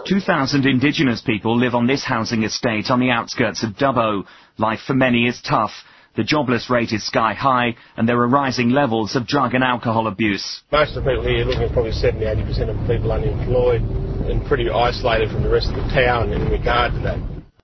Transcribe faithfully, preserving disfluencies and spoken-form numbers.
two thousand Indigenous people live on this housing estate on the outskirts of Dubbo. Life for many is tough. The jobless rate is sky high, and there are rising levels of drug and alcohol abuse. Most of the people here, looking at probably seventy to eighty percent of people unemployed and pretty isolated from the rest of the town in regard to that.